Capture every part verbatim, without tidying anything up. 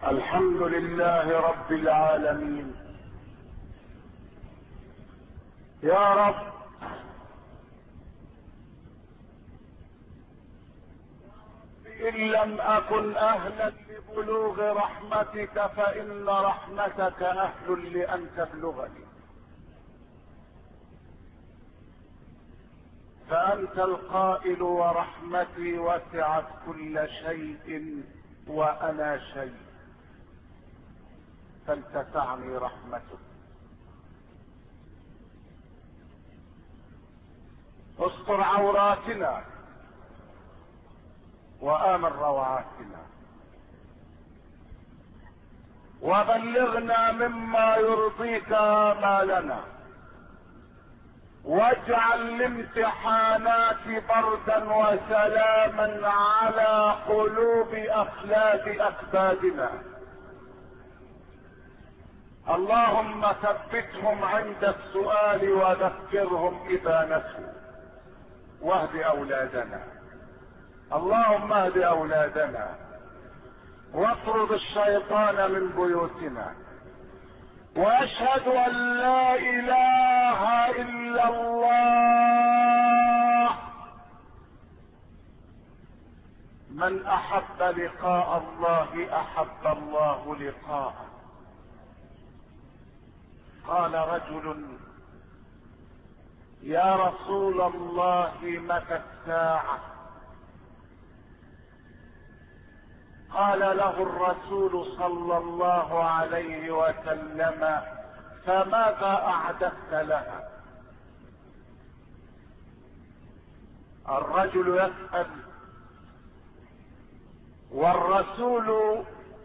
الحمد لله رب العالمين. يا رب إن لم أكن أهلا لبلوغ رحمتك فإن رحمتك أهل لأن تبلغني، فأنت القائل ورحمتي وسعت كل شيء وأنا شيء، فلتسعني رحمتك. استر عوراتنا وآمن روعاتنا، وبلغنا مما يرضيك آمالنا، واجعل الامتحانات بردا وسلاما على قلوب أخلاد أكبادنا. اللهم ثبتهم عند السؤال وذكرهم إذا نسوا، واهد أولادنا. اللهم اهد أولادنا واطرد الشيطان من بيوتنا، واشهد ان لا اله الا الله. من احب لقاء الله احب الله لقاءه. قال رجل: يا رسول الله متى الساعة؟ قال له الرسول صلى الله عليه وسلم: فماذا اعددت لها؟ الرجل يسأل والرسول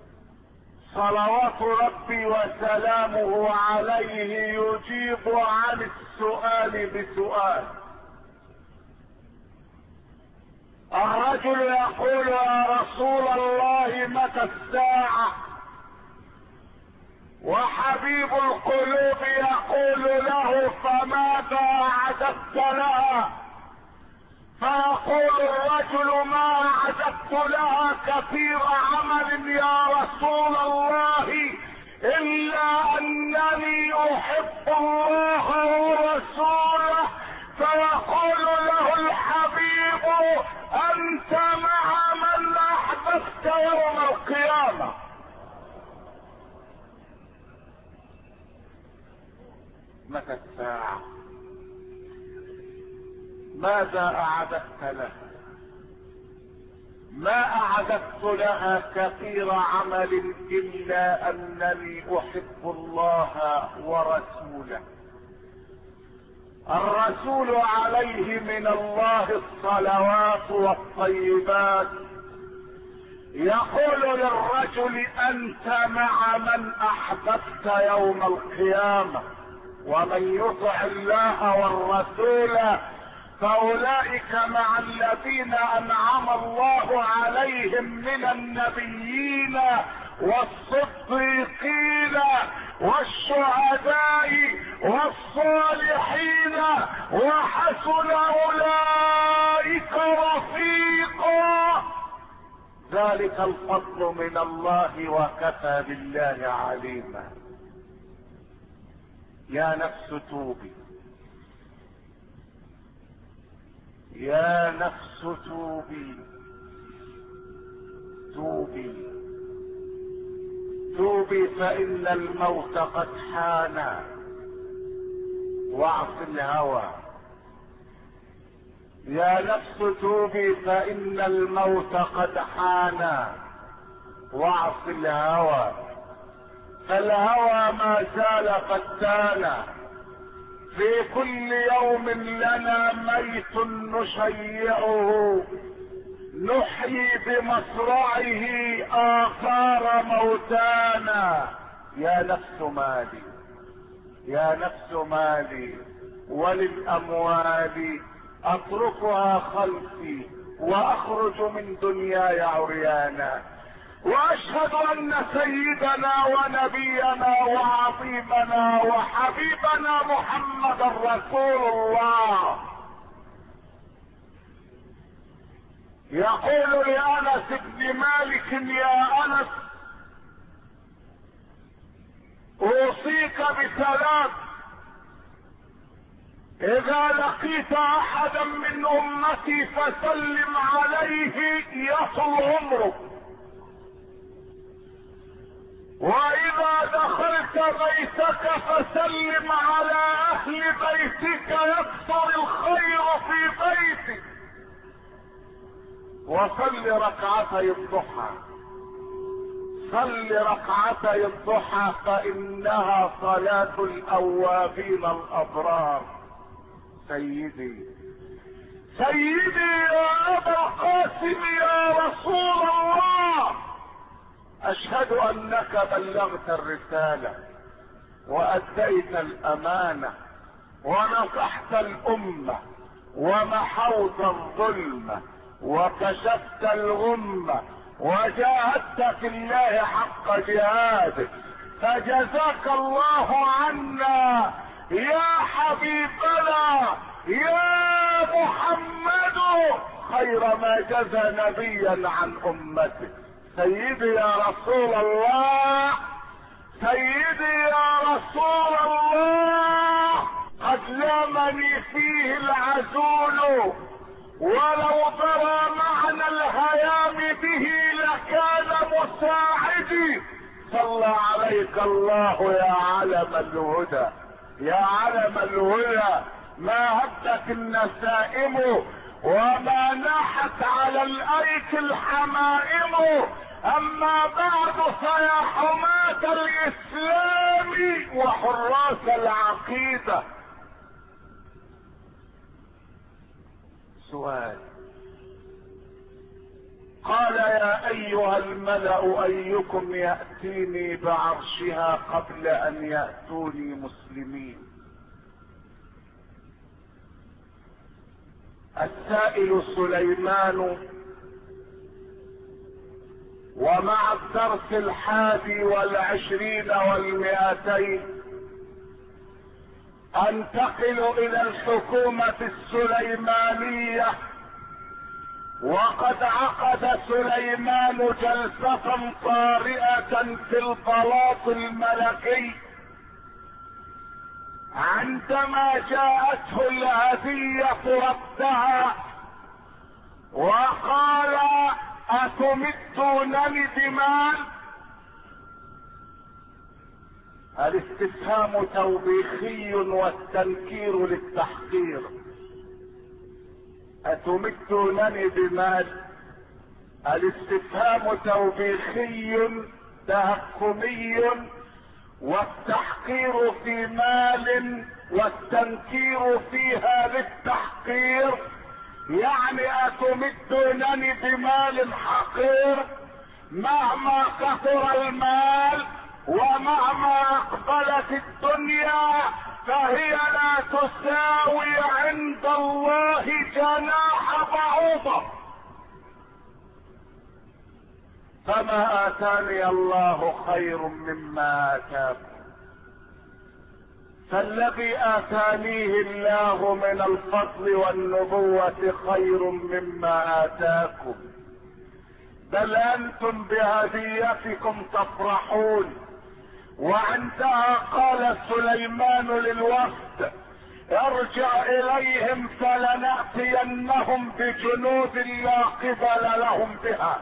صلوات ربي وسلامه عليه يجيب عن السؤال بسؤال. الرجل يقول: يا رسول الله متى الساعة؟ وحبيب القلوب يقول له: فماذا اعددت لها؟ فيقول الرجل: ما اعددت لها كثير عمل يا رسول الله، الا انني احب الله ورسوله. فيقول له الحبيب: انت مع من احببت يوم القيامة. متى الساعة؟ ماذا اعددت لها؟ ما اعددت لها كثير عمل الا انني احب الله ورسوله. الرسول عليه من الله الصلوات والطيبات يقول للرجل: انت مع من احببت يوم القيامة. ومن يطع الله والرسول فاولئك مع الذين انعم الله عليهم من النبيين والصديقين والشهداء والصالحين وحسن اولئك رفيقا. ذلك الفضل من الله وكفى بالله عليما. يا نفس توبي، يا نفس توبي توبي توبي فإن الموت قد حان، واعص الهوى. يا نفس توبي فإن الموت قد حان، واعص الهوى. فالهوى ما زال فتانا، في كل يوم لنا ميت نشيعه، نحيي بمصرعه آثار موتانا. يا نفس مالي، يا نفس مالي، وللأموال أتركها خلفي وأخرج من دنياي عريانا. واشهد ان سيدنا ونبينا وعظيمنا وحبيبنا محمد رسول الله يقول لانس بن مالك: يا انس، اوصيك بثلاث: اذا لقيت احدا من امتي فسلم عليه يصل عمرك، واذا دخلت بيتك فسلم على اهل بيتك يكثر الخير في بيتك، وصل ركعتي الضحى. صل ركعتي الضحى فانها صلاة الاوابين الابرار. سيدي سيدي يا ابا القاسم يا رسول الله، اشهد انك بلغت الرسالة واديت الامانة ونصحت الامة ومحوت الظلم وكشفت الغمة وجاهدت في الله حق جهاده، فجزاك الله عنا يا حبيبنا يا محمد خير ما جزى نبيا عن امته. سيدي يا رسول الله، سيدي يا رسول الله، قد لامني فيه العزول، ولو ترى معنى الهيام به لكان مساعدي. صلى عليك الله يا علم الهدى، يا علم الهدى، ما هبت النسائم وما ناحت على الايك الحمائم. اما بعد فيا حماة الاسلام وحراس العقيدة، سؤال: قال يا ايها الملأ ايكم يأتيني بعرشها قبل ان يأتوني مسلمين؟ السائل سليمان. ومع الدرس الحادي والعشرين والمئتين انتقل الى الحكومة السليمانية. وقد عقد سليمان جلسة طارئة في البلاط الملكي عندما جاءته الهدية ردها وقال: اتمدونني بمال؟ الاستفهام توبيخي والتنكير للتحقير. اتمدونني بمال؟ الاستفهام توبيخي تهكمي، والتحقير في مال والتنكير فيها للتحقير. يعني اتمدونني بمال حقير؟ مهما كثر المال ومهما اقبلت الدنيا فهي لا تساوي عند الله جناح بعوضة. فما اتاني الله خير مما اتاكم، فالذي اتانيه الله من الفضل والنبوة خير مما اتاكم، بل انتم بهديتكم تفرحون. وعندها قال سليمان للوفد: ارجع اليهم فلنأتينهم بجنود لا قبل لهم بها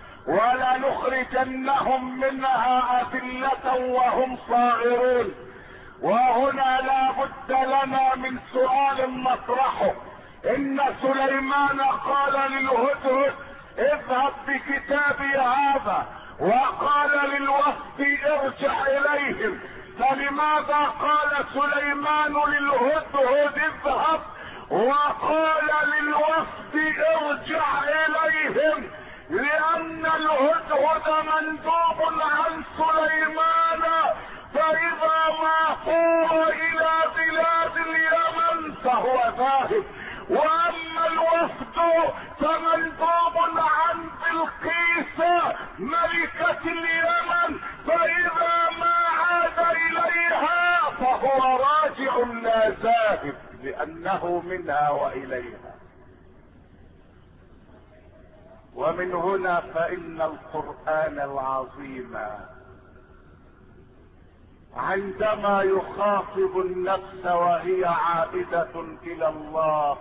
ولنخرجنهم منها أذلة وهم صاغرون. وهنا لا بد لنا من سؤال نطرحه. ان سليمان قال للهدهد: اذهب بكتابي هذا، وقال للوفد: ارجع اليهم. فلماذا قال سليمان للهدهد اذهب وقال للوفد ارجع اليهم؟ لان الهدهد مندوب عن سليمان، فاذا ما هو الى بلاد اليمن فهو ذاهب، واما الوفد فمندوب عن بلقيس ملكة اليمن، فاذا ما عاد اليها فهو راجع لا ذاهب، لانه منها واليها. ومن هنا فان القرآن العظيم عندما يخاطب النفس وهي عائدة الى الله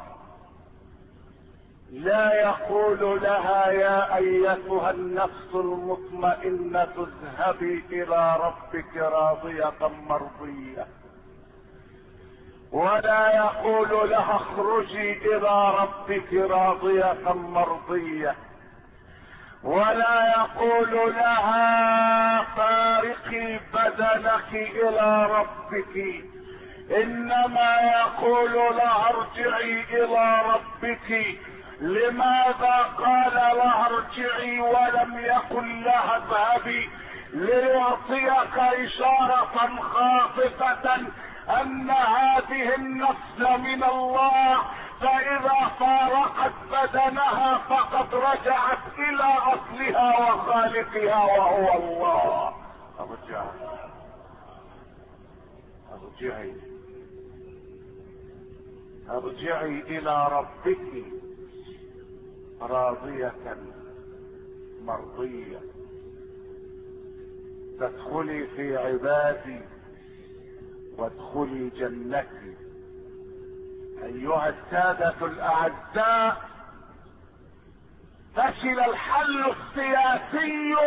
لا يقول لها يا ايتها النفس المطمئنة اذهبي الى ربك راضية مرضية، ولا يقول لها اخرجي الى ربك راضية مرضية، ولا يقول لها فارقي بدنك الى ربك، انما يقول لها ارجعي الى ربك. لماذا قال لها ارجعي ولم يقل لها اذهبي؟ ليعطيك اشارة خاطفة ان هذه النفس من الله، فاذا فارقت بدنها فقد رجعت الى اصلها وخالقها وهو الله. ارجعي ارجعي ارجعي الى ربك راضية مرضية، تدخلي في عبادي وادخلي جنتي. ايها السادة الاعزاء، فشل الحل السياسي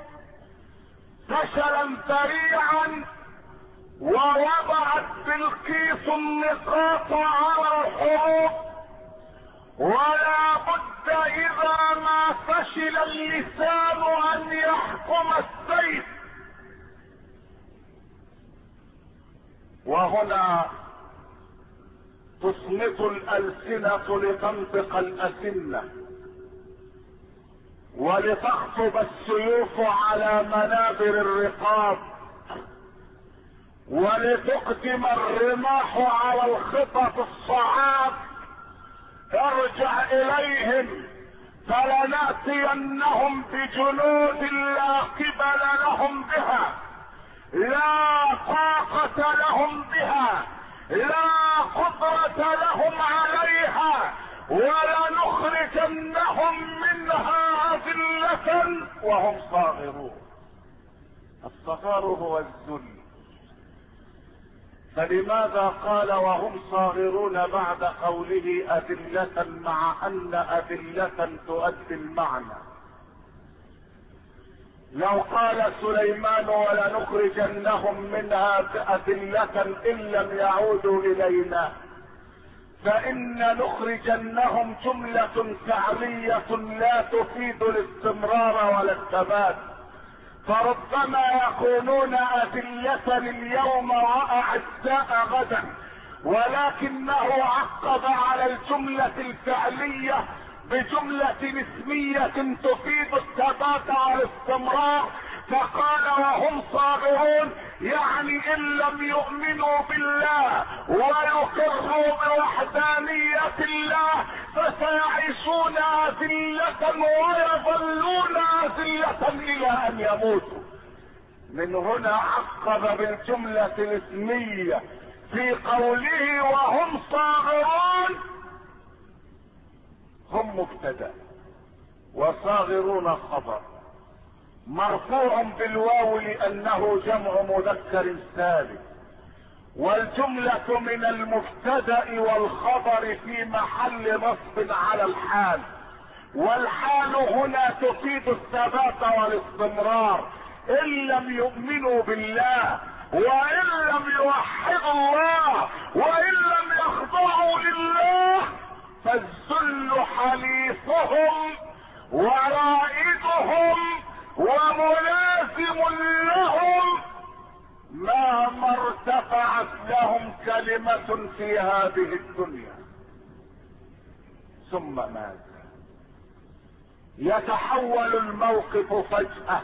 فشلا ذريعا، ووضعت بلقيس النقاط على الحروب، ولا بد اذا ما فشل اللسان ان يحكم السيف. وهنا تصمت الألسنة لتنطق الأسنة، ولتخطب السيوف على منابر الرقاب، ولتقدم الرماح على الخطط الصعاب. ارجع اليهم فلنأتينهم بجنود لا قبل لهم بها، لا طاقة لهم بها، لا قدرة لهم عليها، ولنخرجنهم منها أذلة وهم صاغرون. الصغار هو الذل، فلماذا قال وهم صاغرون بعد قوله أذلة، مع أن أذلة تؤدي المعنى؟ لو قال سليمان ولنخرجنهم منها أذلة إن لم يعودوا إلينا، فإن نخرجنهم جملة فعلية لا تفيد الاستمرار ولا الثبات، فربما يكونون أذلة اليوم وأعزاء غدا، ولكنه عقب على الجملة الفعلية بجملة اسمية تفيد الثبات والاستمرار، فقال وهم صاغرون، يعني ان لم يؤمنوا بالله ويقروا بوحدانية الله فسيعيشون أذلة ويظلون أذلة الى ان يموتوا. من هنا عقب بالجملة الاسمية في قوله وهم صاغرون، هم مبتدأ وصاغرون خبر مرفوع بالواو لانه جمع مذكر سالم، والجملة من المبتدأ والخبر في محل نصب على الحال، والحال هنا تفيد الثبات والاستمرار. ان لم يؤمنوا بالله وان لم يوحدوا الله وان لم يخضعوا لله فالذل حليفهم ورائدهم وملازم لهم مهما ارتفعت لهم كلمة في هذه الدنيا. ثم ماذا؟ يتحول الموقف فجأة،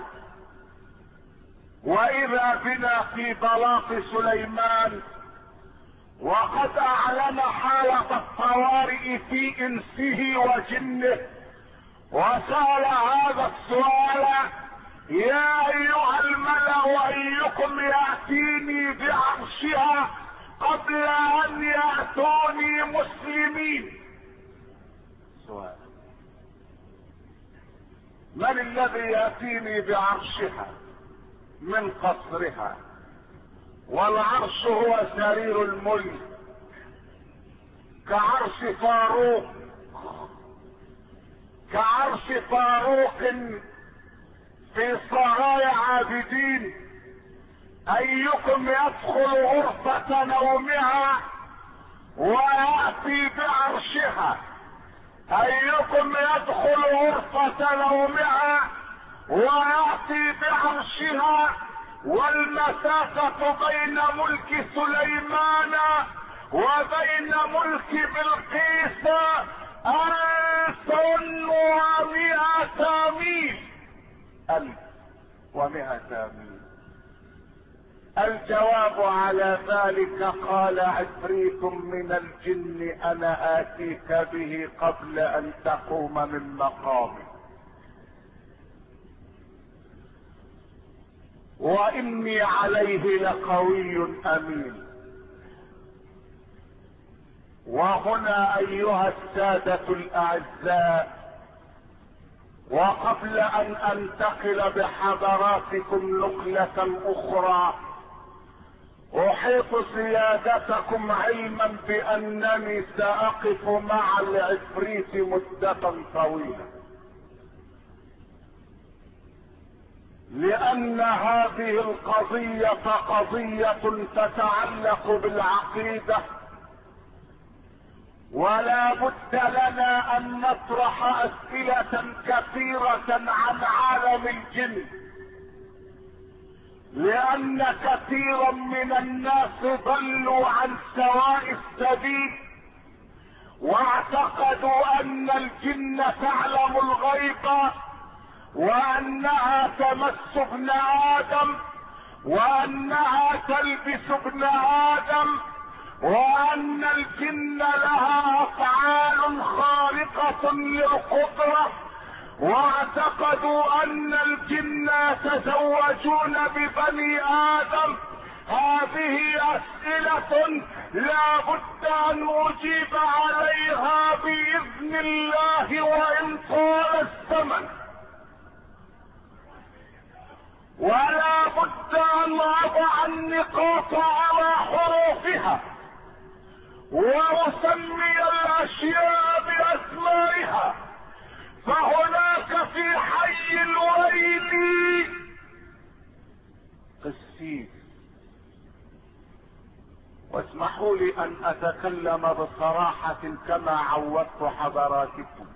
واذا بنا في بلاط سليمان وقد اعلن حالة الطوارئ في انسه وجنه، وسأل هذا السؤال: يا ايها الملأ ايكم يأتيني بعرشها قبل ان يأتوني مسلمين؟ سؤال: من الذي يأتيني بعرشها من قصرها والعرش هو سرير الملك كعرش فاروق كعرش فاروق في صرايا عابدين. ايكم يدخل غرفة نومها ويأتي بعرشها؟ ايكم يدخل غرفة نومها ويأتي بعرشها؟ والمسافة بين ملك سليمان وبين ملك بلقيس ألف ومئة ميل. ألف ومئة ميل. الجواب على ذلك قال عفريت من الجن أنا آتيك به قبل أن تقوم من مقامك وإني عليه لقوي أمين. وهنا أيها السادة الأعزاء، وقبل أن أنتقل بحضراتكم نقلة أخرى، أحيط سيادتكم علما بأنني سأقف مع العفريت مدة طويلة، لأن هذه القضية قضية تتعلق بالعقيدة، ولا بد لنا أن نطرح أسئلة كثيرة عن عالم الجن، لأن كثيرا من الناس ضلوا عن سواء السبيل واعتقدوا أن الجن تعلم الغيب، وأنها تمس ابن آدم، وأنها تلبس ابن آدم، وأن الجن لها أفعال خارقة للقدرة، واعتقدوا أن الجن يتزوجون ببني آدم. هذه أسئلة لا بد أن أجيب عليها بإذن الله وإن طال الزمن، ولا بد أن أضع النقاط على حروفها وأسمي الأشياء بأسمائها. فهناك في حي الويل قسيس، واسمحوا لي أن أتكلم بصراحة كما عودت حضراتكم،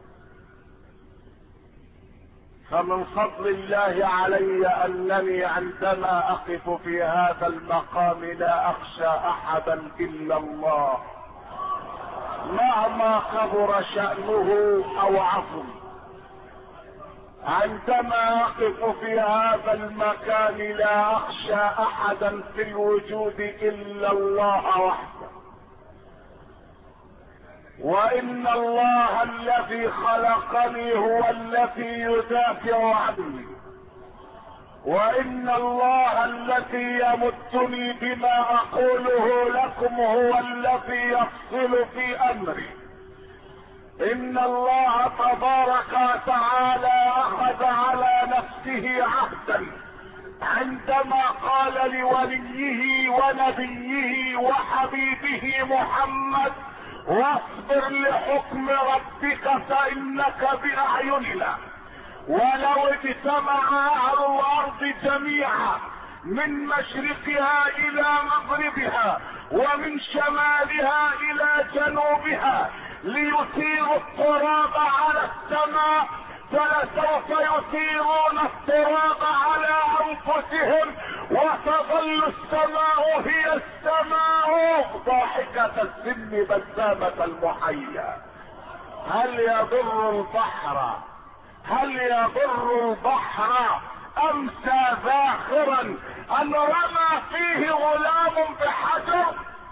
فمن فضل الله علي أنني عندما أقف في هذا المقام لا أخشى أحدا إلا الله، مهما كبر شأنه أو عظم. عندما أقف في هذا المكان لا أخشى أحدا في الوجود إلا الله وحده. وإن الله الذي خلقني هو الذي يدافع عني، وإن الله الذي يمدني بما أقوله لكم هو الذي يفصل في أمري. إن الله تبارك وتعالى أخذ على نفسه عهدا عندما قال لوليه ونبيه وحبيبه محمد: واصبر لحكم ربك فإنك بأعيننا. ولو اجتمع أهل الأرض جميعا من مشرقها إلى مغربها ومن شمالها إلى جنوبها ليثيروا التراب على السماء، فلسوف يثيرون التراب على أنفسهم، وتظل السماء هي السماء ضاحكة السن بسامة المحيا. هل يضر البحر هل يضر البحر أمسى ذاخرا أن رمى فيه غلام بحجر؟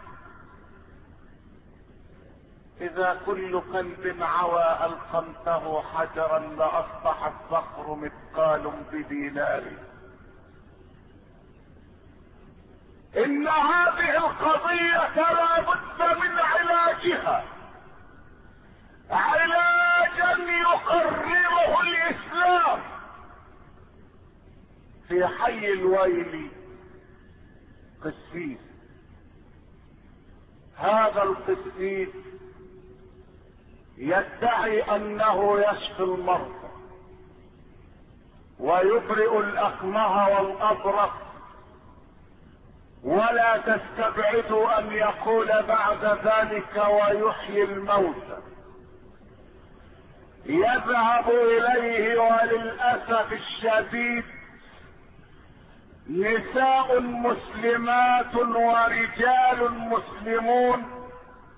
إذا كل قلب عوى ألقمته حجرا لأصبح الصخر مثقال بدينار. إن هذه القضية لا بد من علاجها، علاجا يقرره الإسلام. في حي الويل قسيس. هذا القسيس يدعي انه يشفي المرضى ويبرئ الاكمه والابرص، ولا تستبعدوا ان يقول بعد ذلك ويحيي الموتى. يذهب اليه وللاسف الشديد نساء مسلمات ورجال مسلمون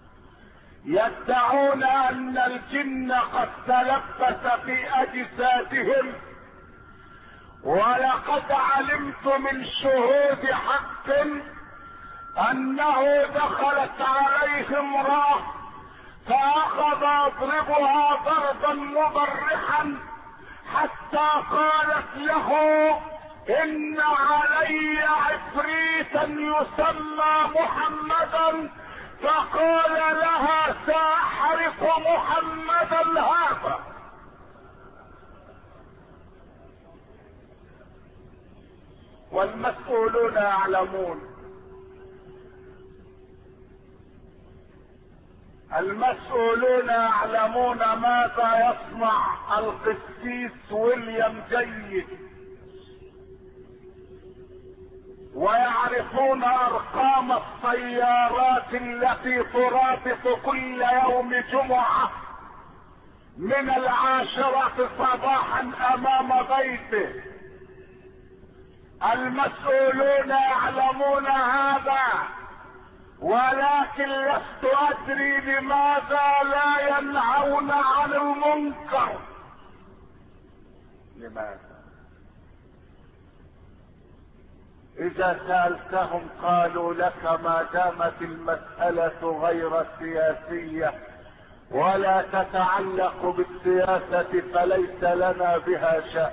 يدعون ان الجن قد تلبس في اجسادهم، ولقد علمت من شهود حق انه دخلت عليه امرأة فاخذ يضربها ضربا مبرحا حتى قالت له ان علي عفريتا يسمى محمدا، فقال لها ساحرق محمدا هذا. والمسؤولون يعلمون، المسؤولون يعلمون ماذا يصنع القسيس ويليام جيد، ويعرفون ارقام السيارات التي ترافق كل يوم جمعة من العاشرة صباحا امام بيته. المسؤولون يعلمون هذا، ولكن لست ادري لماذا لا ينهون عن المنكر. لماذا؟ اذا سألتهم قالوا لك ما دامت المسألة غير سياسية ولا تتعلق بالسياسة فليس لنا بها شأن،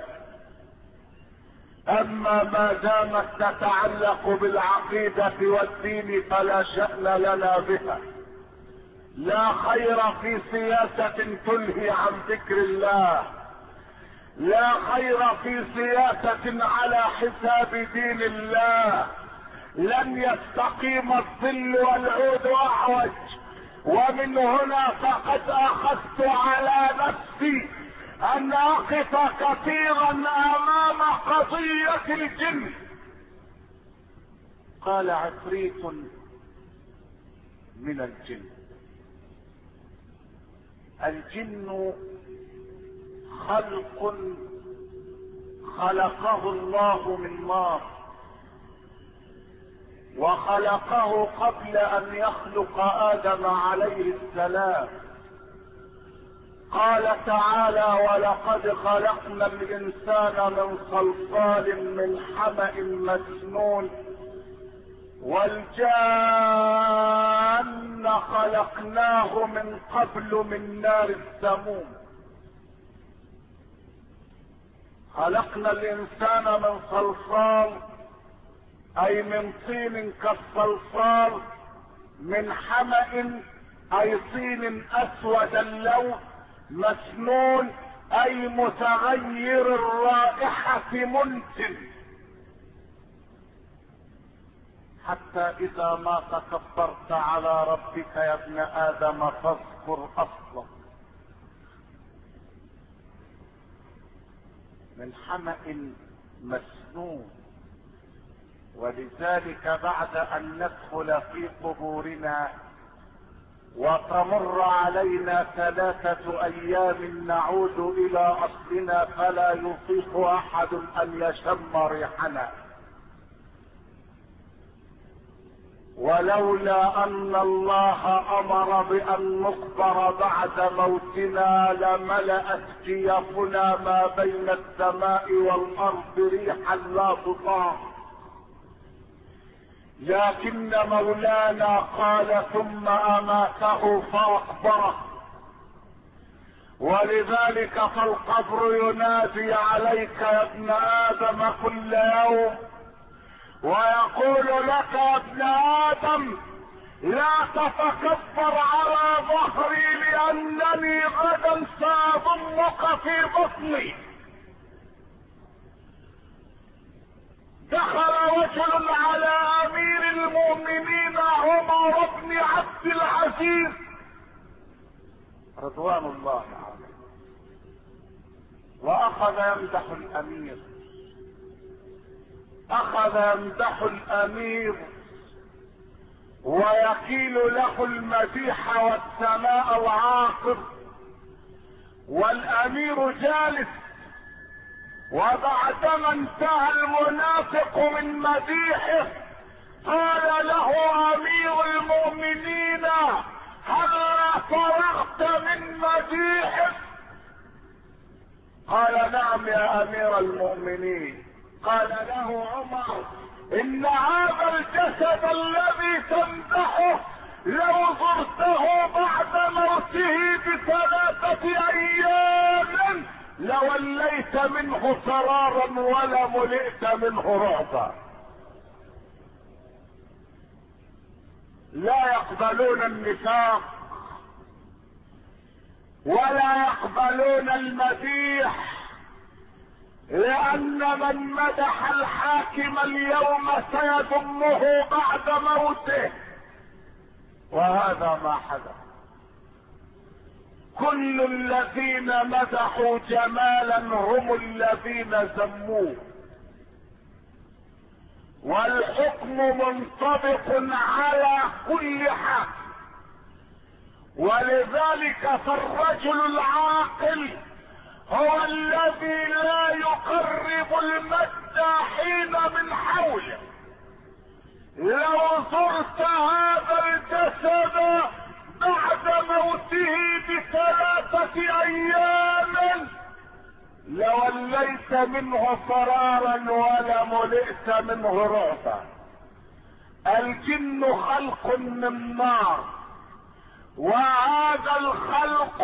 اما ما دامت تتعلق بالعقيدة والدين فلا شأن لنا بها. لا خير في سياسة تلهي عن ذكر الله، لا خير في سياسة على حساب دين الله. لن يستقيم الظل والعود اعوج، ومن هنا فقد اخذت على نفسي ان اقف كثيرا امام قضية الجن. قال عفريت من الجن. الجن خلق خلقه الله من نار، وخلقه قبل ان يخلق ادم عليه السلام. قال تعالى ولقد خلقنا الانسان من صلصال من حمأ مسنون والجان خلقناه من قبل من نار السموم. خلقنا الانسان من صلصال اي من طين كالصلصال، من حمأ اي طين اسود اللون، مسنون اي متغير الرائحة منتن، حتى اذا ما تكبرت على ربك يا ابن ادم فاذكر اصلك. من حمأ مسنون. ولذلك بعد ان ندخل في قبورنا وتمر علينا ثلاثة ايام نعود الى اصلنا فلا يطيق احد ان يشم ريحنا. ولولا ان الله امر بان نقبر بعد موتنا لملأت جيفنا ما بين السماء والارض ريحا لا تطاق، لكن مولانا قال ثم اماته فاقبره. ولذلك فالقبر ينادي عليك يا ابن ادم كل يوم ويقول لك يا ابن ادم لا تتكبر على ظهري لانني غدا ساضمك في بطني. دخل رجل على امير العزيز رضوان الله عليه، واخذ يمدح الامير، اخذ يمدح الامير ويكيل له المديح والثناء العاطر، والامير جالس. وبعدما انتهى المنافق من مديحه قال له امير المؤمنين هل فرغت من مديحك؟ قال نعم يا امير المؤمنين. قال له عمر ان هذا الجسد الذي تمدحه لو زرته بعد موته بثلاثة ايام لوليت منه فرارا ولا ملئت منه رعبا. لا يقبلون النفاق ولا يقبلون المديح، لان من مدح الحاكم اليوم سيذمه بعد موته، وهذا ما حدث. كل الذين مدحوا جمالا هم الذين ذموه، والحكم منطبق على كل حق. ولذلك فالرجل العاقل هو الذي لا يقرب المداحين من حوله. لو زرت هذا الجسد بعد موته بثلاثة ايام لوليت منه فرارا ولا ملئت منه رعبا. الجن خلق من نار، وهذا الخلق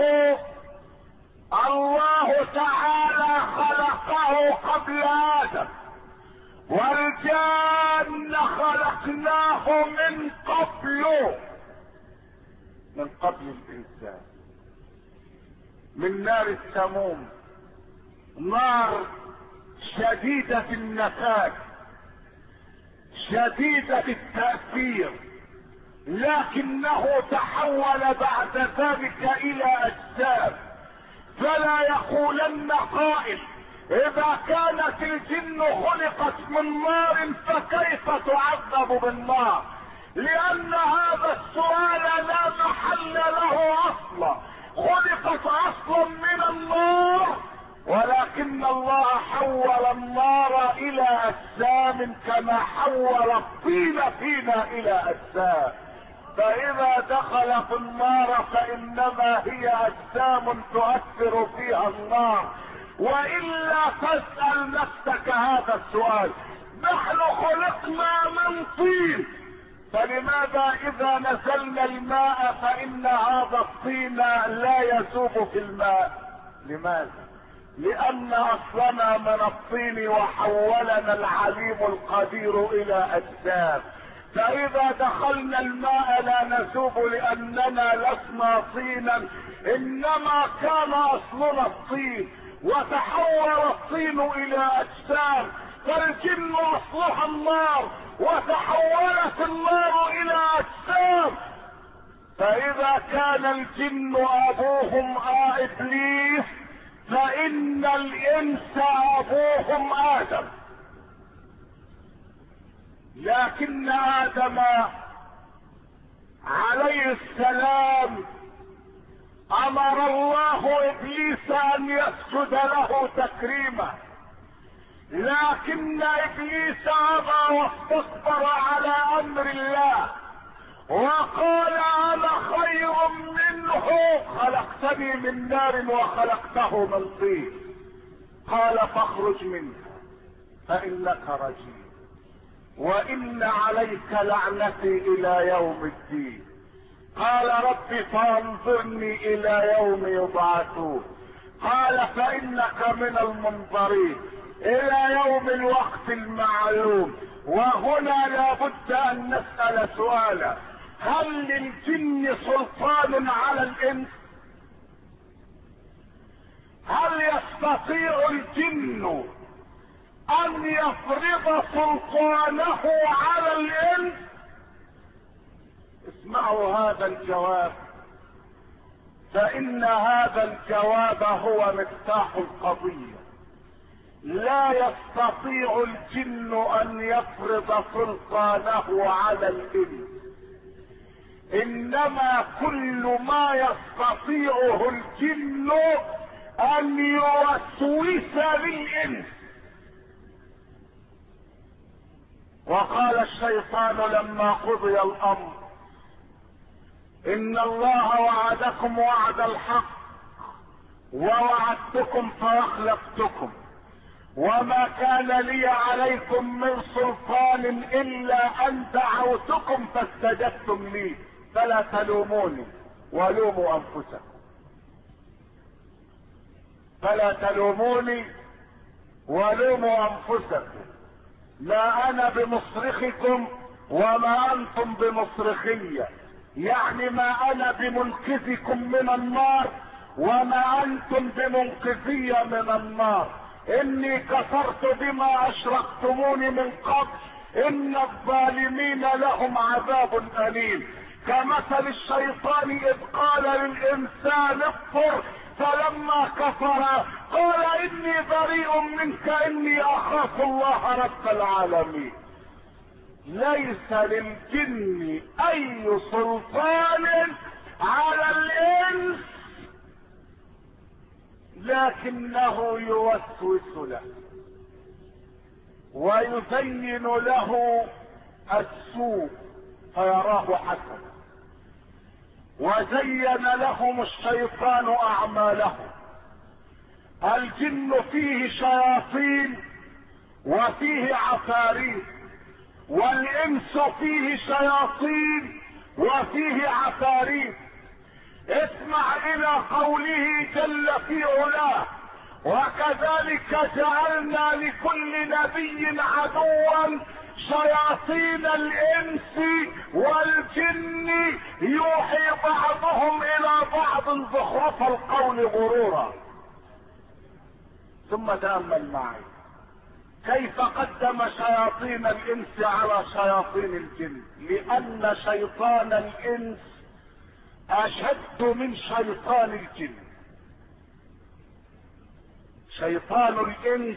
الله تعالى خلقه قبل ادم، والجان خلقناه من قبل من قبل الانسان من نار السموم، نار شديدة النفاذ شديدة التأثير، لكنه تحول بعد ذلك الى اجسام. فلا يقولن قائل اذا كانت الجن خلقت من نار فكيف تعذب بالنار؟ لان هذا السؤال لا محل له اصلا. خلقت اصلا من النار، ولكن الله حول النار الى اجسام كما حول الطين فينا الى اجسام. فاذا دخل في النار فانما هي اجسام تؤثر فيها النار. والا تسأل نفسك هذا السؤال: نحن خلقنا من طين، فلماذا اذا نزلنا الماء فان هذا الطين لا يذوب في الماء؟ لماذا؟ لان اصلنا من الطين وحولنا العليم القدير الى اجسام. فاذا دخلنا الماء لا نذوب لاننا لسنا طينا، انما كان اصلنا الطين وتحول الطين الى اجسام. فالجن اصلها النار وتحولت النار الى اجسام. فاذا كان الجن ابوهم ابليس فان الانس ابوهم ادم. لكن ادم عليه السلام امر الله ابليس ان يسجد له تكريما، لكن ابليس ابى واستكبر على امر الله وقال انا خير منه خلقتني من نار وخلقته من طين. قال فاخرج منها فانك رجيم وان عليك لعنتي الى يوم الدين. قال رب فانظرني الى يوم يبعثون. قال فانك من المنظرين الى يوم الوقت المعلوم. وهنا لابد ان نسأل سؤالا: هل للجن سلطان على الانس؟ هل يستطيع الجن ان يفرض سلطانه على الانس؟ اسمعوا هذا الجواب، فإن هذا الجواب هو مفتاح القضية. لا يستطيع الجن أن يفرض سلطانه على الإنس، إنما كل ما يستطيعه الجن أن يوسوس للإنس. وقال الشيطان لما قضي الأمر: إن الله وعدكم وعد الحق ووعدتكم فأخلفتكم وما كان لي عليكم من سلطان إلا أن دعوتكم فاستجبتم لي فلا تلوموني ولوموا أنفسكم. فلا تلوموني ولوموا أنفسكم، لا أنا بمصرخكم وما أنتم بمصرخية، يعني ما أنا بمنقذكم من النار وما أنتم بمنقذية من النار. إني كفرت بما أشركتموني من قبل إن الظالمين لهم عذاب أليم. كمثل الشيطان إذ قال للإنسان اكفر فلما كفر قال إني بريء منك إني أخاف الله رب العالمين. ليس للجن أي سلطان على الإنس، لكنه يوسوس له ويزين له السوء فيراه حسنا. وزين لهم الشيطان أعمالهم. الجن فيه شياطين وفيه عفاريت، والإنس فيه شياطين وفيه عفاريت. اسمع إلى قوله جل في علاه: وكذلك جعلنا لكل نبي عدوا شياطين الإنس والجن يوحي بعضهم إلى بعض زخرف القول غرورا. ثم تأمل معي كيف قدم شياطين الإنس على شياطين الجن، لأن شيطان الإنس أشد من شيطان الجن. شيطان الإنس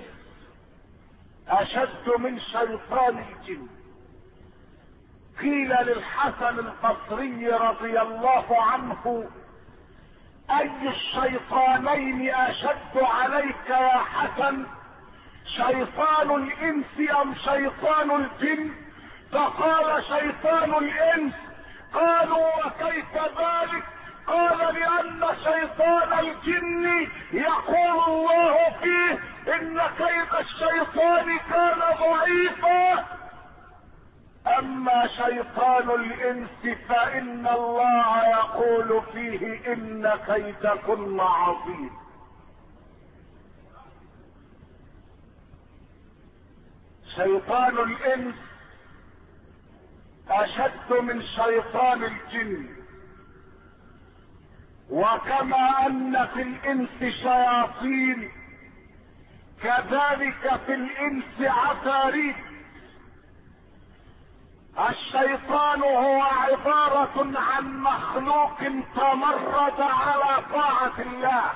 أشد من شيطان الجن. قيل للحسن البصري رضي الله عنه: أي الشيطانين أشد عليك يا حسن، شيطان الإنس أم شيطان الجن؟ فقال: شيطان الإنس. قالوا: وكيف ذلك؟ قال: لأن شيطان الجن يقول الله فيه: إن كيد الشيطان كان ضعيفا. أما شيطان الإنس فإن الله يقول فيه: إن كيدكن عظيم. شيطان الإنس أشد من شيطان الجن. وكما أن في الإنس شياطين كذلك في الإنس عفاريت. الشيطان هو عبارة عن مخلوق تمرد على طاعة الله،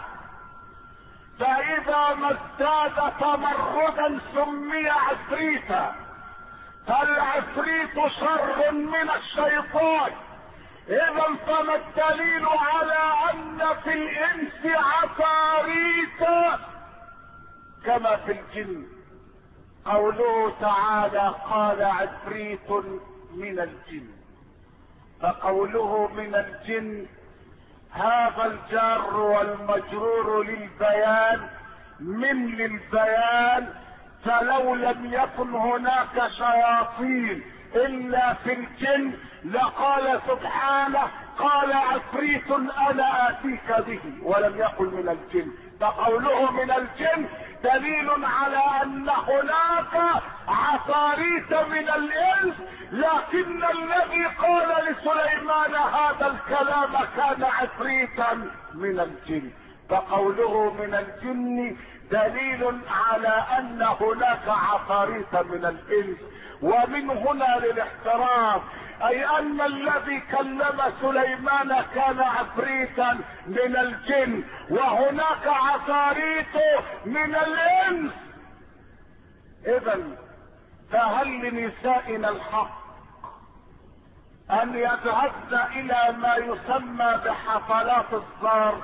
فإذا ما ازداد تمردا سمي عفريتا، فالعفريت شر من الشيطان. إذا فما الدليل على أن في الإنس عفاريت كما في الجن؟ قوله تعالى: قال عفريت من الجن. فقوله من الجن هذا الجار والمجرور للبيان، من للبيان، فلو لم يكن هناك شياطين إلا في الجن لقال سبحانه: قال عفريت أنا آتيك به، ولم يقل من الجن. فقوله من الجن دليل على أن هناك عفاريت من الإنس، لكن الذي قال لسليمان هذا الكلام كان عفريتا من الجن. فقوله من الجن دليل على أن هناك عفاريت من الإنس. ومن هنا للاحترام اي ان الذي كلم سليمان كان عفريتا من الجن، وهناك عفاريت من الانس. اذا فهل لنسائنا الحق ان يذهبن الى ما يسمى بحفلات الزار؟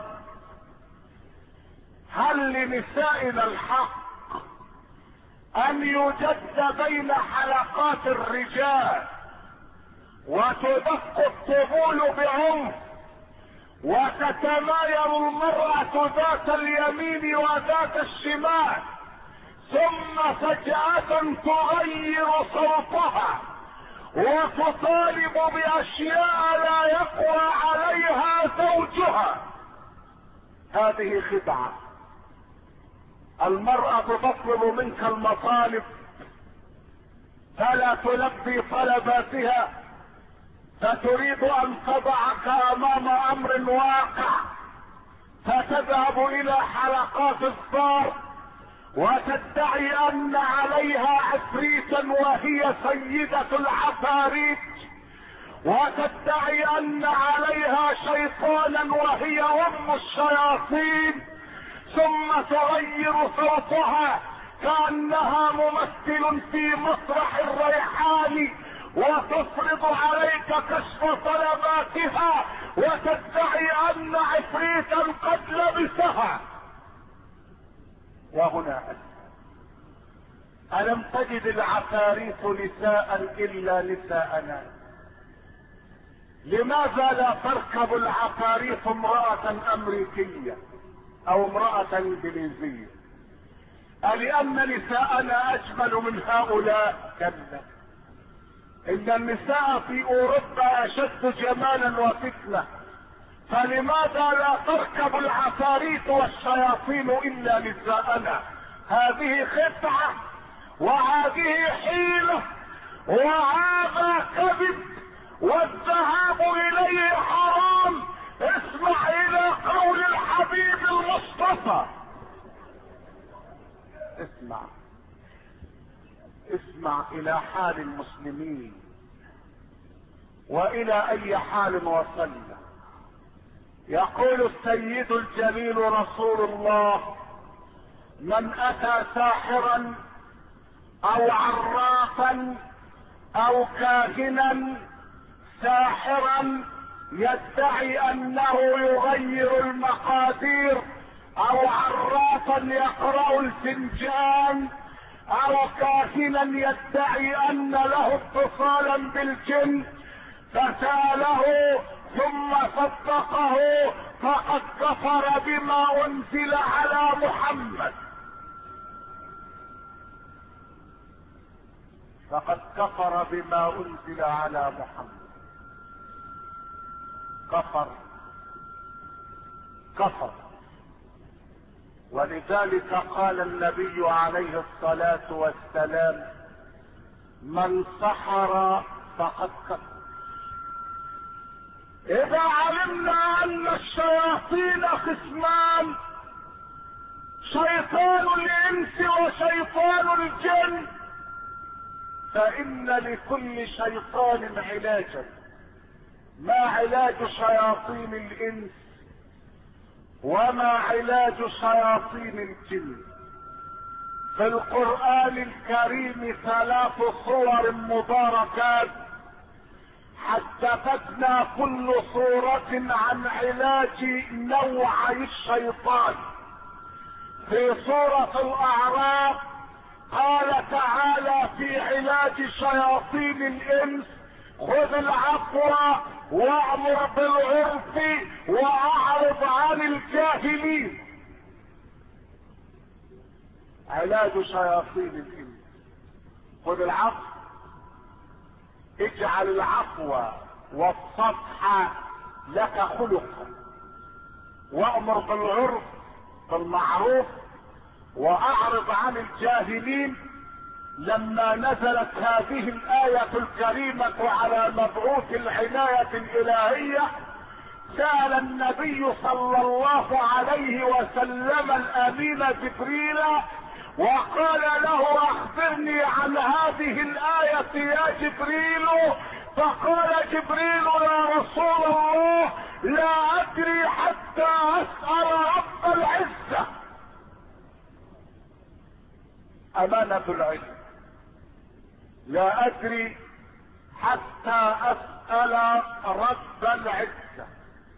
هل لنسائنا الحق ان يجد بين حلقات الرجال وتدق الطبول بعنف وتتمايل المرأة ذات اليمين وذات الشمال، ثم فجأة تغير صوتها وتطالب باشياء لا يقوى عليها زوجها؟ هذه خدعة. المرأة تطلب منك المطالب فلا تلبي طلباتها، فتريد ان تضعك امام امر واقع، فتذهب الى حلقات الزار وتدعي ان عليها عفريتا وهي سيدة العفاريت، وتدعي ان عليها شيطانا وهي ام الشياطين، ثم تغير صوتها كأنها ممثل في مسرح الريحان وتفرض عليك كشف طلباتها وتدعي ان عفريتا قد لبسها. وهنا ألم تجد العفاريت نساء إلا نساءنا؟ لماذا لا تركب العفاريت امرأة أمريكية أو امرأة إنجليزية؟ ألأن نساءنا أجمل من هؤلاء؟ كلا، إن النساء في أوروبا أشد جمالا وفتنة، فلماذا لا تركب العفاريت والشياطين إلا نساءنا؟ هذه خدعة وهذه حيلة وهذا كذب، والذهاب إليه حرام. اسمع إلى قول الحبيب المصطفى، اسمع اسمع إلى حال المسلمين وإلى أي حال وصلنا. يقول السيد الجليل رسول الله: من أتى ساحرا أو عرافا أو كاهنا ساحرا يدعي أنه يغير المقادير، أو عرافا يقرأ الفنجان، أو كاهنا يدعي أن له اتصالا بالجن، فسأله ثم صدقه فقد كفر بما أنزل على محمد. فقد كفر بما أنزل على محمد. كفر كفر ولذلك قال النبي عليه الصلاة والسلام: من سحر فقد كفر. إذا علمنا أن الشياطين خصمان، شيطان الإنس وشيطان الجن، فإن لكل شيطان علاجا. ما علاج شياطين الإنس وما علاج شياطين الجن؟ في القرآن الكريم ثلاث صور مباركات حدثتنا كل صورة عن علاج نوعي الشيطان. في سورة الأعراف قال تعالى في علاج شياطين الإنس: خذ العفو وأمر بالعرف وأعرض عن الجاهلين. علاج شياطين الإنس: خذ العفو، اجعل العفو والصفح لك خلقا، وأمر بالعرف بالمعروف وأعرض عن الجاهلين. لما نزلت هذه الآية الكريمة على مبعوث العناية الإلهية، سأل النبي صلى الله عليه وسلم الأمين جبريل وقال له: أخبرني عن هذه الآية يا جبريل، فقال جبريل يا رسول الله لا ادري حتى اسأل رب العزة. امانة العلم، لا ادري حتى اسأل رب العزة.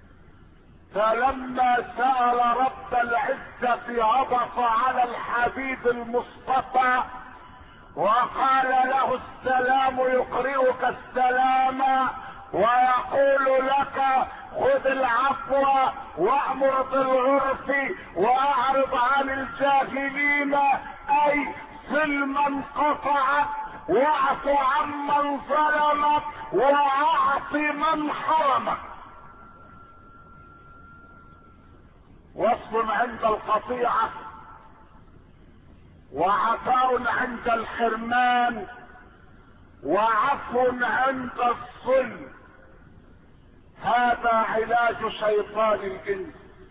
فلما سأل رب العزة عطف على الحبيب المصطفى وقال له السلام يقرئك السلام ويقول لك خذ العفو وامر بالعرف واعرض عن الجاهلين، اي صل من قطعك واعف عمن ظلمك واعط من حرمك. وصف عند القطيعة وعطاء عند الحرمان وعفو عند الصلب، هذا علاج شيطان الجن.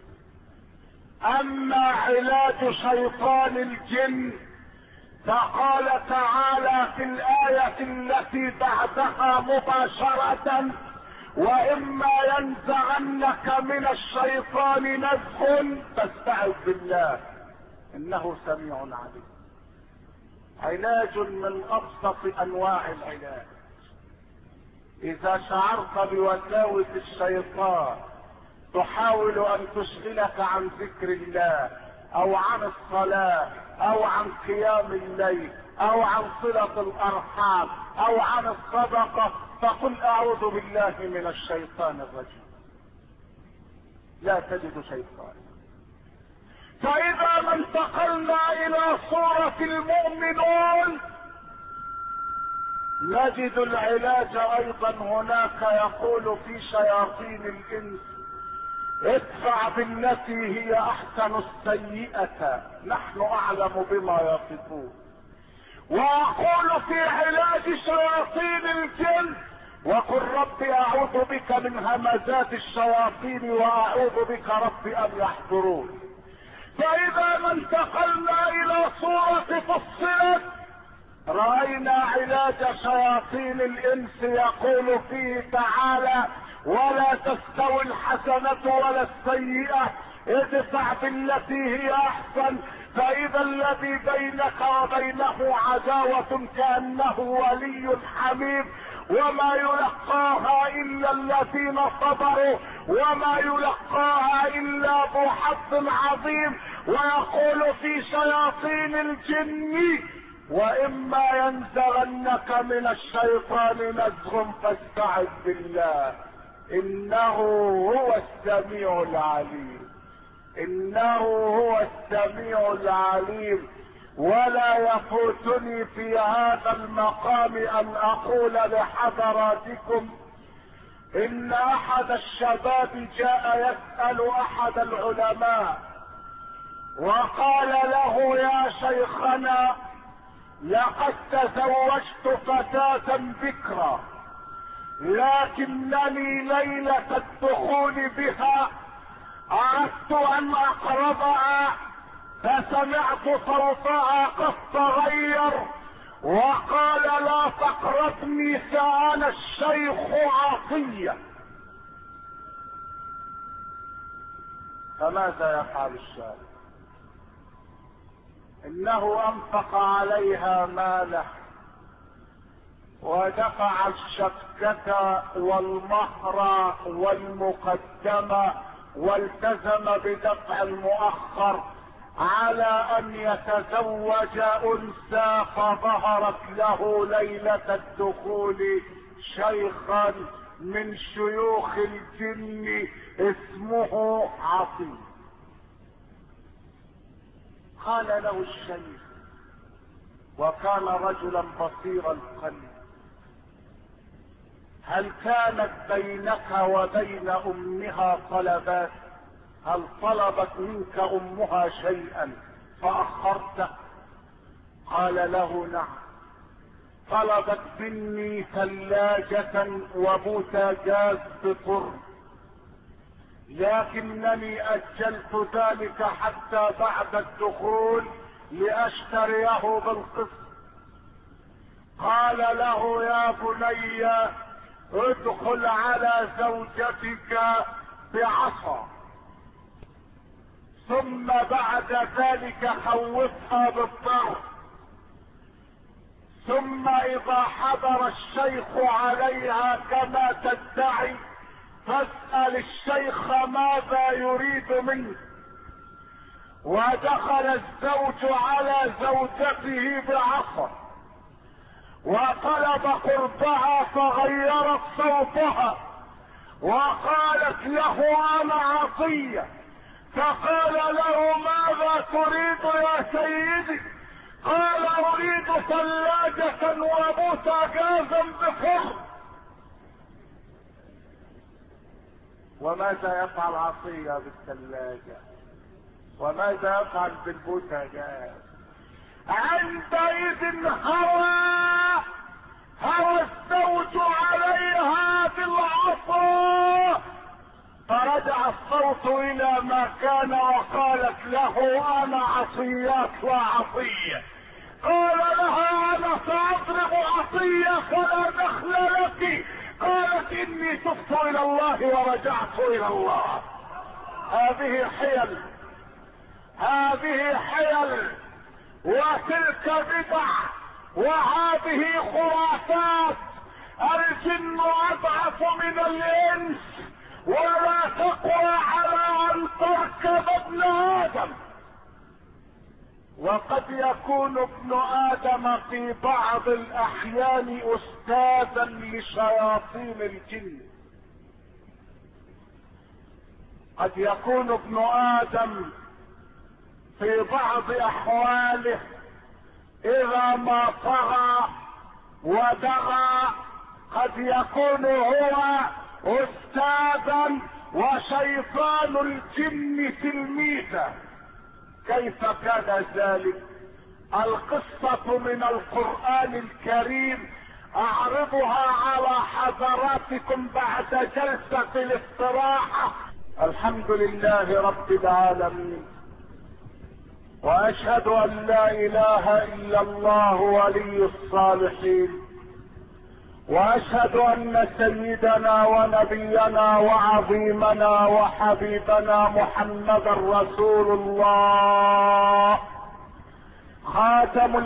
اما علاج شيطان الجن فقال تعالى في الآية التي بعدها مباشرة واما ينزغنك من الشيطان نزغ فاستعذ بالله انه سميع عليم. علاج من ابسط انواع العلاج. اذا شعرت بوساوس الشيطان تحاول ان تشغلك عن ذكر الله او عن الصلاة او عن قيام الليل او عن صلة الارحام او عن الصدقة، فقل اعوذ بالله من الشيطان الرجيم، لا تجد شيطان. فاذا ما انتقلنا الى صورة المؤمنون نجد العلاج ايضا هناك. يقول في شياطين الانس ادفع بالتي هي احسن السيئة نحن اعلم بما يصفون. واقول في علاج شياطين الجن وقل رب اعوذ بك من همزات الشياطين واعوذ بك رب ان يحضرون. فاذا ما انتقلنا الى صورة فصلت رأينا علاج شياطين الانس. يقول فيه تعالى ولا تستوي الحسنة ولا السيئة ادفع بالتي هي احسن فاذا الذي بينك وبينه عداوة كأنه ولي حميم وما يلقاها الا الذين صبروا وما يلقاها الا ذو حظ عظيم. ويقول في شياطين الجن واما ينزغنك من الشيطان نزغ فاستعذ بالله انه هو السميع العليم. انه هو السميع العليم. ولا يفوتني في هذا المقام ان اقول لحضراتكم ان احد الشباب جاء يسأل احد العلماء وقال له يا شيخنا لقد تزوجت فتاة بكرا لكنني ليلة الدخول بها اردت ان اقربها فسمعت صوتها قد تغير وقال لا تقربني فانا الشيخ عصية. فماذا يفعل الشاب؟ انه انفق عليها ماله ودفع الشبكة والمهر والمقدمة والتزم بدفع المؤخر على ان يتزوج انثى فظهرت له ليلة الدخول شيخا من شيوخ الجن اسمه عصيم. قال له الشيخ وكان رجلا بصير القلب هل كانت بينك وبين امها طلبات؟ هل طلبت منك امها شيئا فاخرته؟ قال له نعم، طلبت مني ثلاجة وبوتاجاز بفرن لكنني اجلت ذلك حتى بعد الدخول لاشتريه بالقسط. قال له يا بني ادخل على زوجتك بعصا، ثم بعد ذلك خوفها بالضرب، ثم اذا حضر الشيخ عليها كما تدعي فاسأل الشيخ ماذا يريد منك. ودخل الزوج على زوجته بعصا وطلب قربها فغيرت صوتها وقالت له انا عصية، فقال له ماذا تريد يا سيدي؟ قال اريد ثلاجة وبوتاجازا بفرن. وماذا يفعل عصية بالثلاجة؟ وماذا يفعل بالبوتاجاز؟ عندئذ هوى هوى الزوج عليها بالعصا، فرجع الصوت الى ما كان وقالت له انا عصيات وعصية. قال لها انا ساضرب عصية فلا دخل لك. قالت اني تبت الى الله ورجعت الى الله. هذه حيل، هذه حيل وتلك بدع وهذه خرافات. الجن اضعف من الانس ولا تقوى على ان تركب ابن ادم. وقد يكون ابن ادم في بعض الاحيان استاذا لشياطين الجن. قد يكون ابن ادم في بعض احواله اذا ما طغى ودغى قد يكون هو استاذا وشيطان الجن تلميذا. كيف كان ذلك؟ القصة من القرآن الكريم اعرضها على حضراتكم بعد جلسة الاستراحة. الحمد لله رب العالمين، واشهد ان لا اله الا الله ولي الصالحين، واشهد ان سيدنا ونبينا وعظيمنا وحبيبنا محمدا رسول الله خاتم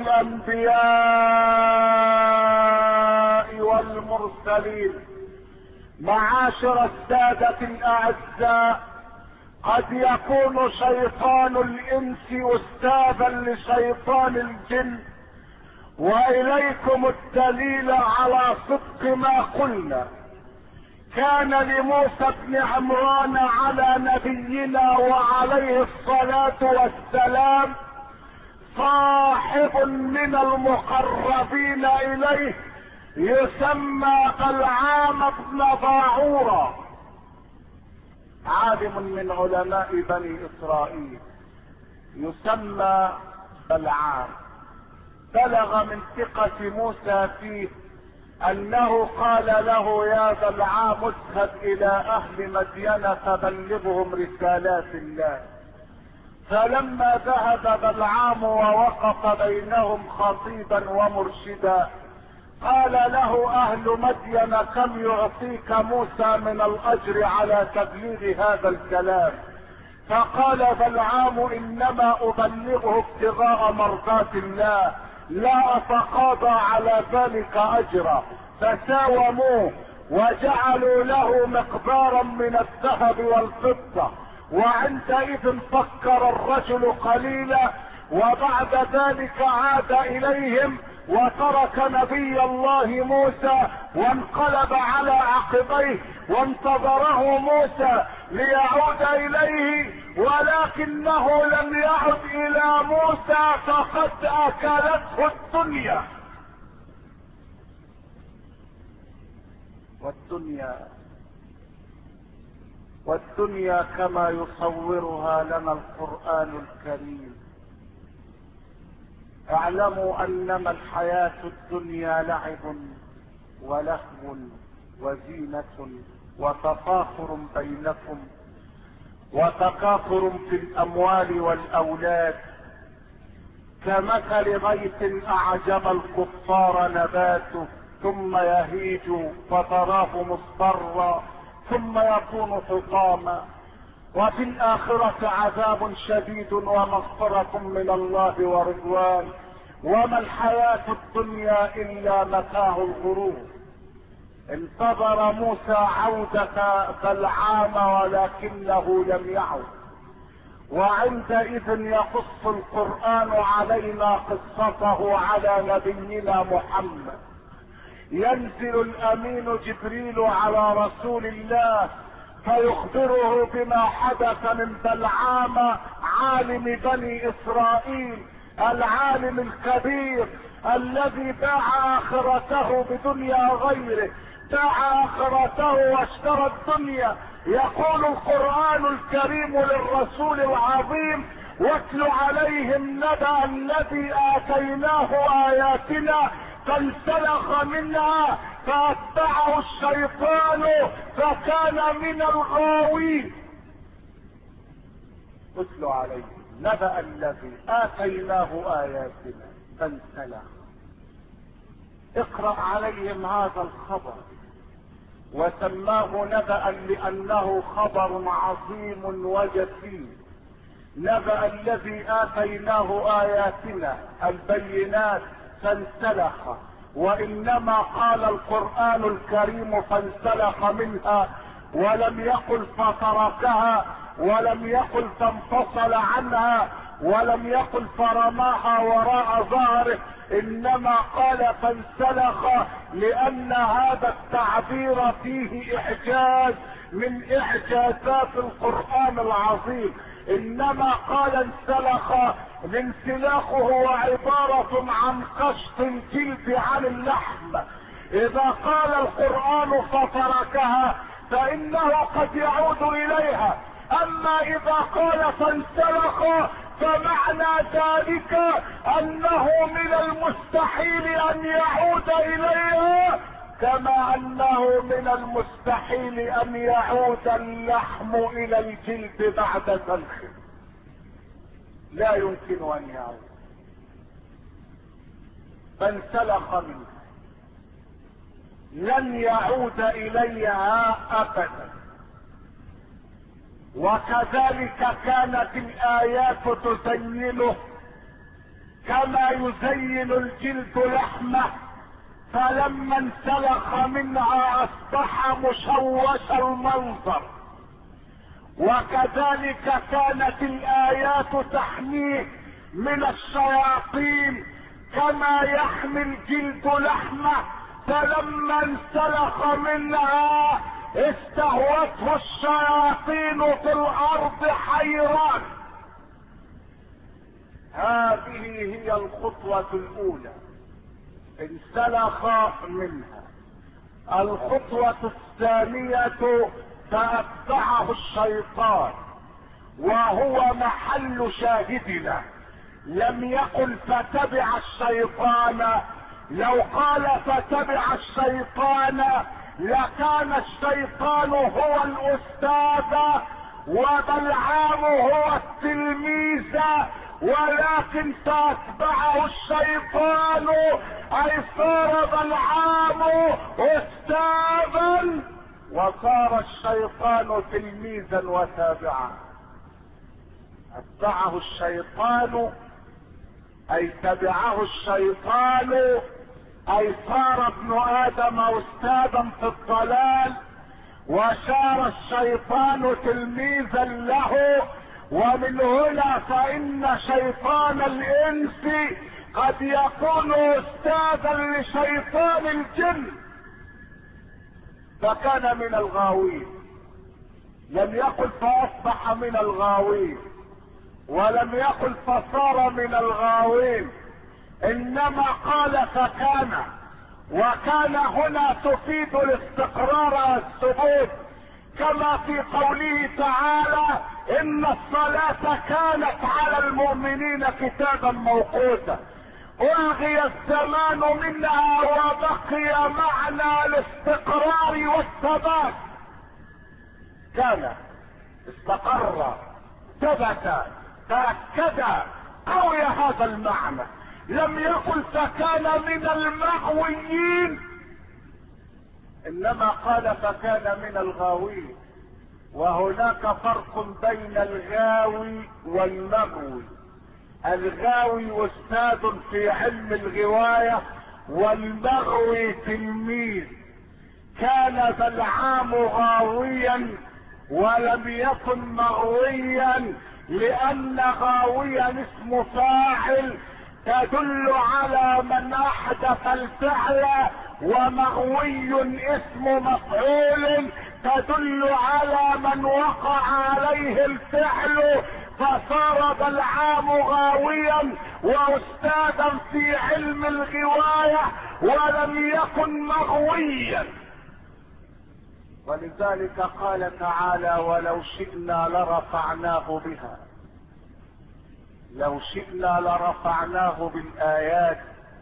الانبياء والمرسلين. معاشر السادة الاعزاء، قد يكون شيطان الانس استاذا لشيطان الجن، واليكم الدليل على صدق ما قلنا. كان لموسى بن عمران على نبينا وعليه الصلاة والسلام صاحب من المقربين اليه يسمى بلعام بن باعورة، عالم من علماء بني اسرائيل يسمى بلعام. بلغ من ثقة موسى فيه انه قال له يا بلعام اذهب الى اهل مدين فبلغهم رسالات الله. فلما ذهب بلعام ووقف بينهم خطيبا ومرشدا قال له اهل مدين كم يعطيك موسى من الاجر على تبليغ هذا الكلام؟ فقال بلعام انما ابلغه ابتغاء مرضات الله لا اتقاضى على ذلك اجرا. فساوموه وجعلوا له مقدارا من الذهب والفضة، وعندئذ فكر الرجل قليلا، وبعد ذلك عاد اليهم وترك نبي الله موسى وانقلب على عقبيه وانتظره موسى ليعود اليه، ولكنه لم يعد الى موسى فقد اكلته الدنيا. والدنيا والدنيا كما يصورها لنا القرآن الكريم. اعلموا انما الحياة الدنيا لعب ولهو وزينة وتفاخر بينكم وتكاثر في الاموال والاولاد كمثل غيث اعجب الكفار نباته ثم يهيج فتراه مصفرا ثم يكون حطاما، وفي الآخرة عذاب شديد ومغفرة من الله ورضوان، وما الحياة الدنيا إلا متاع الغرور. انتظر موسى عودة بلعام ولكنه لم يعد، وعندئذ يقص القرآن علينا قصته على نبينا محمد. ينزل الأمين جبريل على رسول الله فيخبره بما حدث من بلعام عالم بني إسرائيل، العالم الكبير الذي باع آخرته بدنيا غيره، باع آخرته واشترى الدنيا. يقول القرآن الكريم للرسول العظيم: واتل عليهم نبأ الذي آتيناه آياتنا فانسلخ منها فأتبعه الشيطان فكان من الغاوين. اتل عليهم نبأ الذي آتيناه آياتنا فانسلخ. اقرأ عليهم هذا الخبر، وسماه نبأ لأنه خبر عظيم وجسيم. نبأ الذي آتيناه آياتنا البينات فانسلخ، وإنما قال القرآن الكريم فانسلخ منها، ولم يقل فتركها، ولم يقل فانفصل عنها، ولم يقل فرماها وراء ظهره، انما قال فانسلخ لان هذا التعبير فيه اعجاز من اعجازات القرآن العظيم. انما قال انسلخ، الانسلاخ هو عبارة عن قشط الجلد عن اللحم. اذا قال القرآن فتركها فانه قد يعود اليها، اما اذا قال فانسلخ فمعنى ذلك انه من المستحيل ان يعود اليها، كما انه من المستحيل ان يعود اللحم الى الجلد بعد سلخه. لا يمكن ان يعود. فانسلخ منها لن يعود اليها ابدا. وكذلك كانت الايات تزينه كما يزين الجلد لحمه، فلما انسلخ منها اصبح مشوش المنظر. وكذلك كانت الايات تحميه من الشياطين كما يحمي الجلد لحمه، فلما انسلخ منها استهوته الشياطين في الارض حيران. هذه هي الخطوة الاولى، انسلخ منها. الخطوة الثانية فاتبعه الشيطان، وهو محل شاهدنا. لم يقل فتبع الشيطان، لو قال فتبع الشيطان لكان الشيطان هو الاستاذ وبلعام هو التلميذ، ولكن فاتبعه الشيطان اي صار بلعام استاذا وصار الشيطان تلميذا وتابعا. اتبعه الشيطان اي تبعه الشيطان اي صار ابن ادم استاذا في الضلال، وصار الشيطان تلميذا له. ومن هنا فان شيطان الانس قد يكون استاذا لشيطان الجن، فكان من الغاوين. لم يقل فاصبح من الغاوين، ولم يقل فصار من الغاوين، انما قال فكان. وكان هنا تفيد الاستقرار والثبوت، كما في قوله تعالى ان الصلاة كانت على المؤمنين كتابا موقوتا. الغي الزمان منها وبقي معنى الاستقرار والثبات. كان استقر ثبت تأكد قوي هذا المعنى. لم يقل فكان من المغويين انما قال فكان من الغاوين. وهناك فرق بين الغاوي والمغوي. الغاوي استاذ في علم الغواية، والمغوي تلميذ. كان بلعام غاويا ولم يكن مغويا، لان غاويا اسم فاعل تدل على من احدث الفعل، ومغوي اسم مفعول تدل على من وقع عليه الفعل. فصار بلعام غاويا واستاذا في علم الغواية ولم يكن مغويا. ولذلك قال تعالى: ولو شئنا لرفعناه بها. لو شئنا لرفعناه بالآيات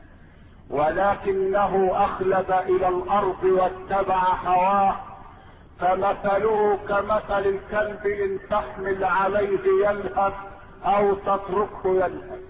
ولكنه أخلد إلى الأرض واتبع هواه، فمثله كمثل الكلب إن تحمل عليه يلهث أو تتركه يلهث.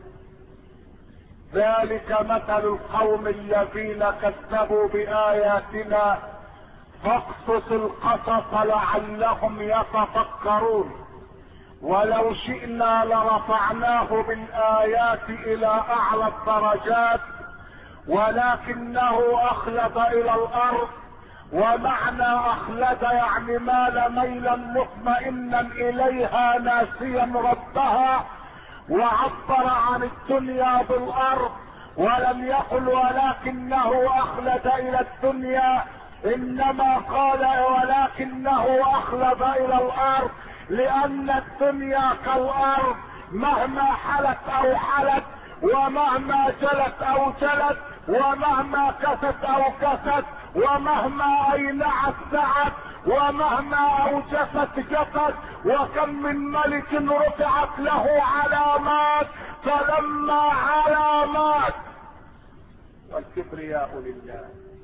ذلك مثل القوم الذين كذبوا بآياتنا فاقصص القصص لعلهم يتفكرون. ولو شئنا لرفعناه بالآيات إلى أعلى الدرجات ولكنه أخلد إلى الأرض. ومعنى أخلد يعني مال ميلا مطمئنا إليها ناسيا ربها، وعبر عن الدنيا بالأرض ولم يقل ولكنه أخلد إلى الدنيا، إنما قال ولكنه أخلد إلى الأرض، لأن الدنيا كالأرض مهما حلت أو حلت، ومهما جلت أو جلت، ومهما كست أو كست، ومهما أينعت سعت، ومهما أوجست جفت. وكم من ملك رفعت له علامات فلما علامات. والكبرياء لله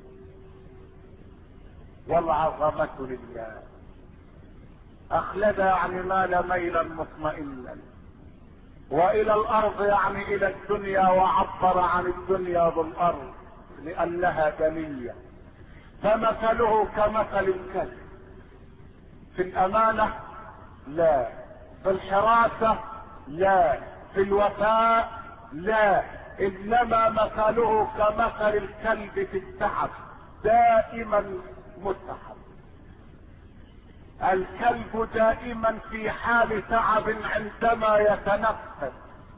والعظمة لله. أخلد يعني مال ميلا مطمئنا، وإلى الأرض يعني إلى الدنيا، وعبر عن الدنيا بالأرض لأنها دنية. فمثله كمثل الكلب في الأمانة لا، في الحراسة لا، في الوفاء لا، إنما مثله كمثل الكلب في التعب، دائما متعب. الكلب دائما في حال تعب عندما يتنفس،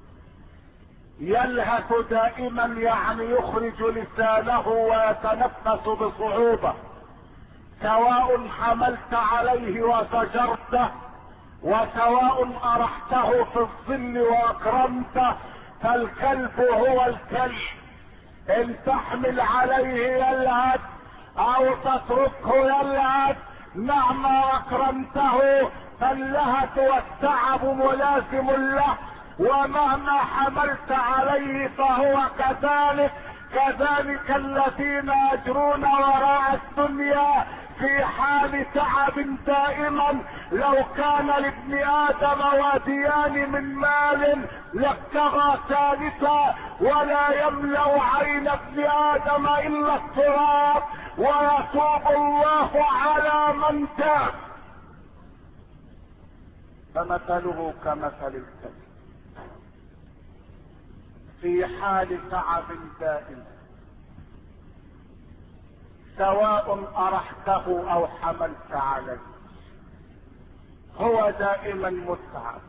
يلهث دائما يعني يخرج لسانه ويتنفس بصعوبة، سواء حملت عليه وزجرته، وسواء أرحته في الظل وأكرمته، فالكلب هو الكلب. إن تحمل عليه يلهث أو تتركه يلهث مهما أكرمته، فاللهث والتعب ملازم له، ومهما حملت عليه فهو كذلك. كذلك الذين يجرون وراء الدنيا في حال تعب دائما. لو كان لابن آدم واديان من مال لابتغى ثالثا، ولا يملأ عين ابن آدم إلا التراب، ويتوب الله على من تاب. فمثله كمثل الكلب في حال تعب دائم، سواء أرحته أو حملت عليه، هو دائما متعب،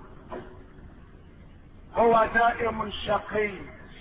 هو دائم شقي.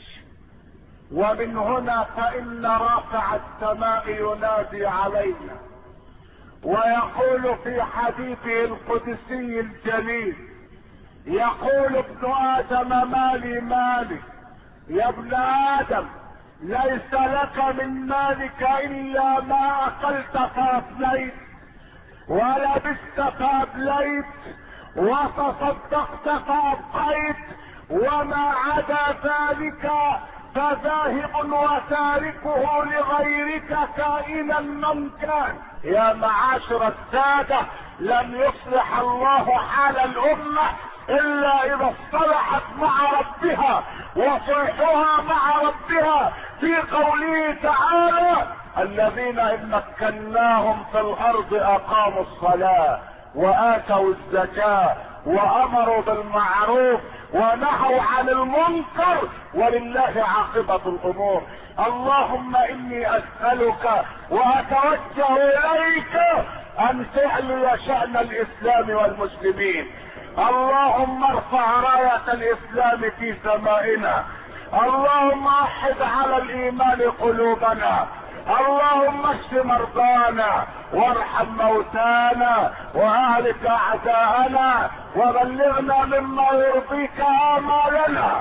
ومن هنا فإن رافع السماء ينادي علينا ويقول في حديثه القدسي الجليل، يقول ابن آدم مالي مالي، يا ابن آدم ليس لك من مالك إلا ما أكلت فأفنيت، ولبست فأبليت، وتصدقت فأبقيت، وما عدا ذلك فذاهب وتاركه لغيرك كائنا من كان. يا معاشر السادة، لن يصلح الله حال الأمة إلا إذا اصطلحت مع ربها، وصلحها مع ربها في قوله تعالى: الذين ان مكناهم في الارض اقاموا الصلاة واتوا الزكاة وامروا بالمعروف ونهوا عن المنكر ولله عاقبة الامور. اللهم اني اسألك واتوجه اليك ان تعلي شأن الاسلام والمسلمين. اللهم ارفع راية الاسلام في سمائنا. اللهم احد على الايمان قلوبنا. اللهم اشف مرضانا وارحم موتانا واهلك اعداءنا وبلغنا مما يرضيك امالنا.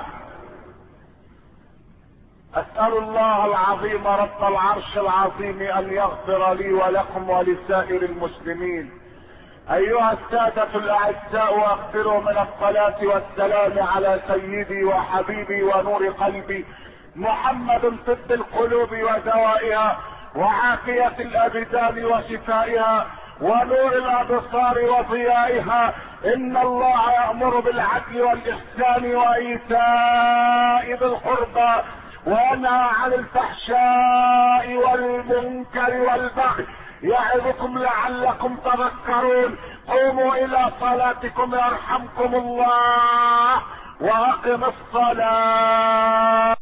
اسأل الله العظيم رب العرش العظيم ان يغفر لي ولكم ولسائر المسلمين. ايها السادة الاعزاء، واغفروا من الصلاة والسلام على سيدي وحبيبي ونور قلبي محمد طب القلوب ودوائها وعافية الابدان وشفائها ونور الابصار وضيائها. ان الله يأمر بالعدل والاحسان وايتاء ذي القربى وينهى عن الفحشاء والمنكر والبغي يعظكم لعلكم تذكرون. قوموا الى صلاتكم يرحمكم الله واقم الصلاة.